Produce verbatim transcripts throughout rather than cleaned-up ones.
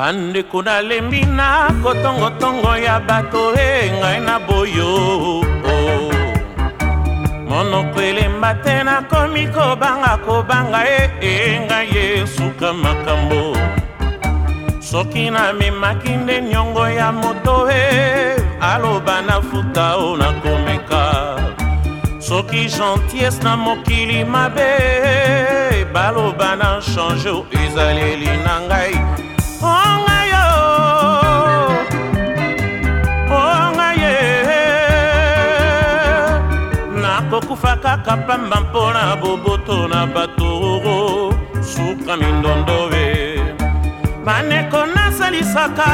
Bande kuna lembina kotongo tongo ya bato e ngai na boyo Mono kwele mbate na komi kobanga kobanga e e ngai yesuka makambo Soki na memakinde nyongo ya moto e aloba na futa o na komeka Soki gentillesse na mokili mabe baloba na change o ezaleli na ngai Ongayo, ongaye Nakokufa kaka pamba mpona boboto na bato Suka mindondo we Maneko nasalisaka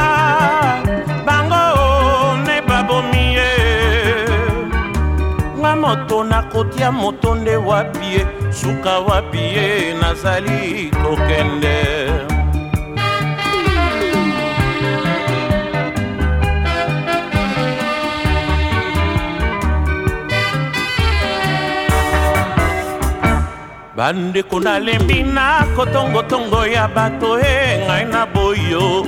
Bango ne babomie Nga moto nakotia moto nde wapie Suka wapie nazali kokende Bande kuna lembina kotongo tongo ya bato e ngai na boyo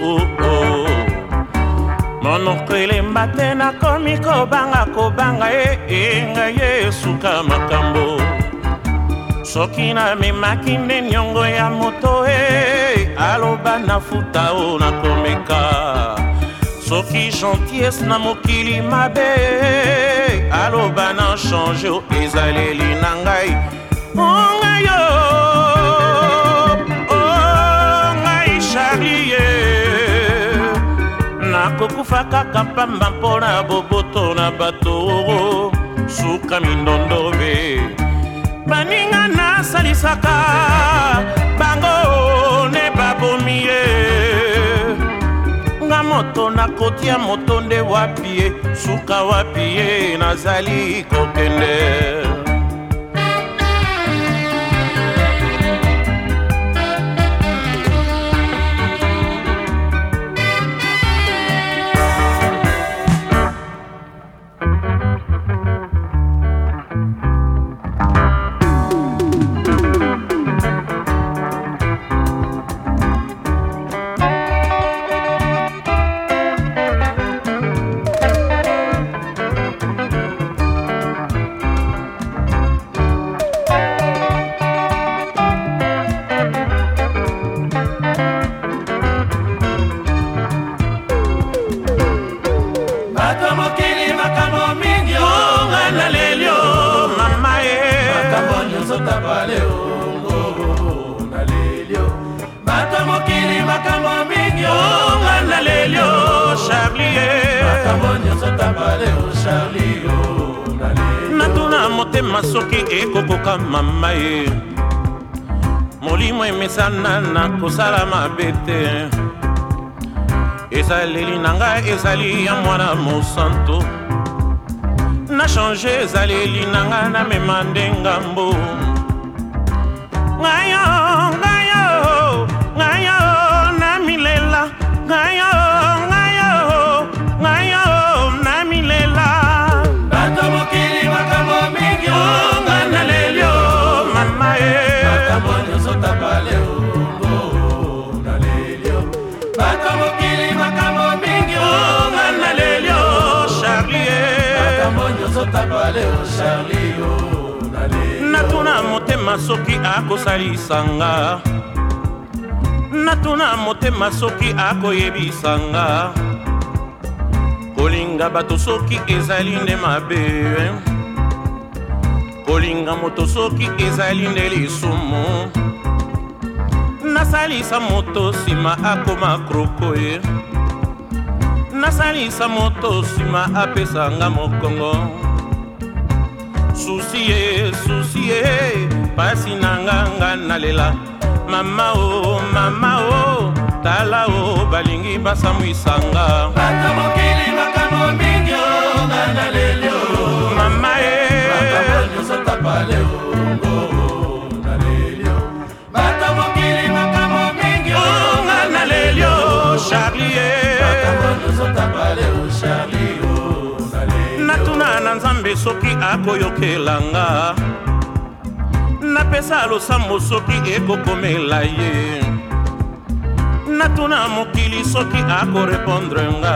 Mono kwele mbate na komi kobanga kobanga e e ngai yesuka makambo Soki na memakinde nyongo ya moto e aloba na futa o na komeka Soki gentillesse na mokili mabe aloba na change o ezaleli na ngai Ongayo, ongai Charlie Nakokufa kaka pamba mpona boboto na bato Suka mindondo be Baninga nasalisaka Bango ne babomie Nga moto nakotia moto nde wapie Suka wapie nazali kokende Natuna motema soki ekokoka mama ye Molimo emesana na kosala mabe te Ezaleli na ngai ezali ya mwana mosantu Na change ezaleli na ngai na mema nde ngambo Ngayo, ngayo, ngayo na milela Ngayo, ngayo, ngayo na milela Bato mokili makambo mingi onga na lelio Mama e Makambo nyoso tabale ongo na lelio Bato mokili makambo mingi onga na lelio Charlie e Makambo nyoso tabale o Charlie o na lelio Natuna motema soki akosalisanga Natuna motema soki akoyebisanga Kolinga bato soki ezali nde mabe Kolinga moto soki ezali nde lisumu Nasalisa moto sima akoma kroko ye Nasalisa moto sima apesanga mokongo Susi ye, susi ye, pasi nanga nga nalela Mama o, mama o, tala o, balingi basamwisanga Bata mokili makamo mingi o, nga lelio Mama e, makamo nyoso tapale o, nga lelio Bata mokili makamo mingi o, nga lelio Charlie e, makamo nyoso tapale o, Charlie o, nga lelio Natuna na nzambe soki akoyokelanga Napesa losambo soki ekokomela ye natuna mokili soki akorepondre nga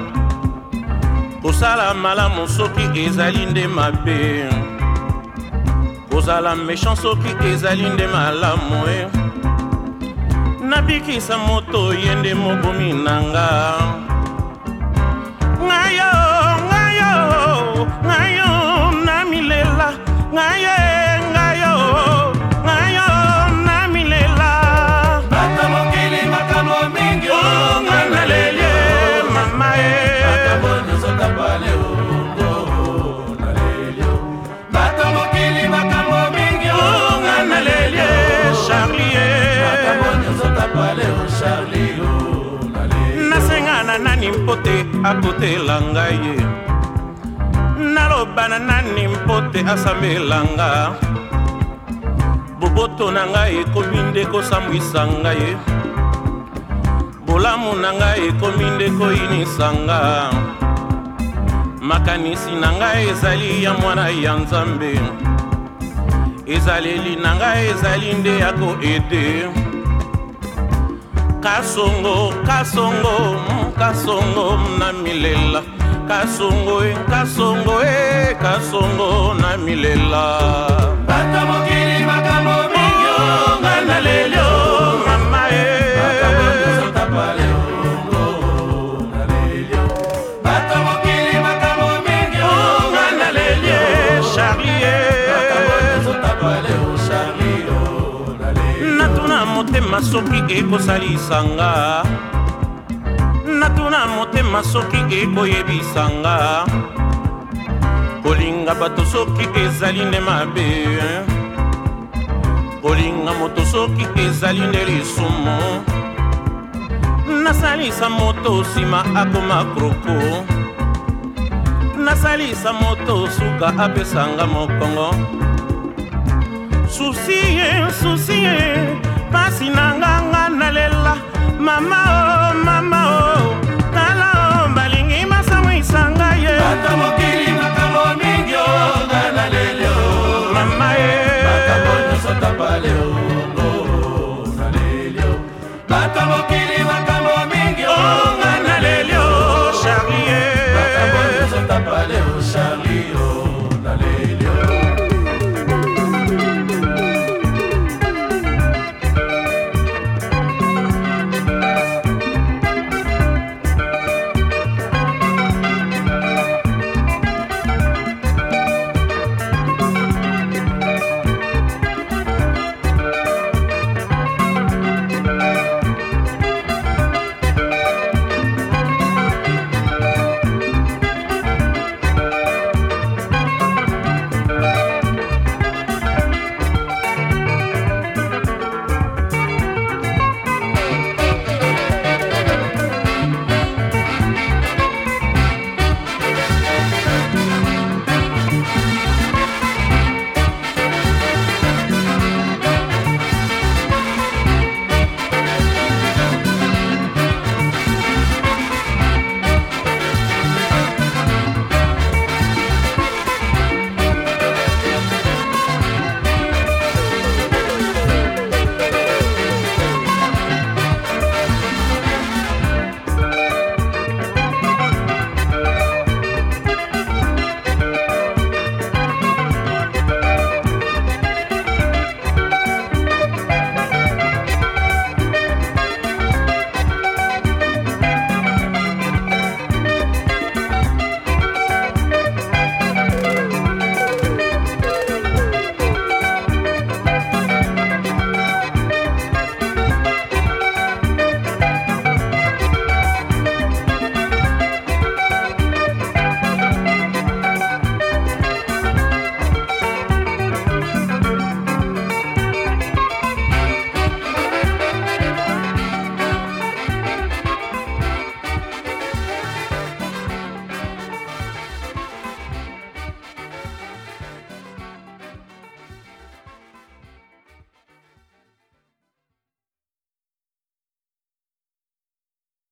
kosala malamu soki ezali nde mabe kozala méchant soki ezali nde malamu e nabikisa moto ye nde mobomi na nga ngayo ngayo ngayo namilela ngayo ngayo ngayo namilela bato mokili makambo mingi nga nalele mama e makambo nyonso tapale bato mokili makambo mingi nga nalele Charlie makambo nyonso tapale Charlie nasengana nani mpote akotela ngai ye naloba na nani mpote asambelanga boboto na ngai ekomi nde kosambwisa ngai bolamu na ngai ekomi nde koyinisanga makanisi na ngai ezali ya mwana ya nzambe ezaleli na ngai ezali nde ya koede kasongo kasongo kasongo na milela kasongo e kasongo e kasongo na milela bato mokili makambo mingi nga nalelio mama e makambo nyonso tapale bato mokili makambo mingi nga nalelio Charlie makambo nyonso tapale Charlie natuna motema soki ekosalisanga natuna motema soki ekoyebisanga kolinga bato soki ezali nde mabe kolinga moto soki ezali nde lisumu nasalisa moto nsima akoma kroko nasalisa moto suka apesanga mokongo susi ye susi ye pasi na nganga nalela mama oh mama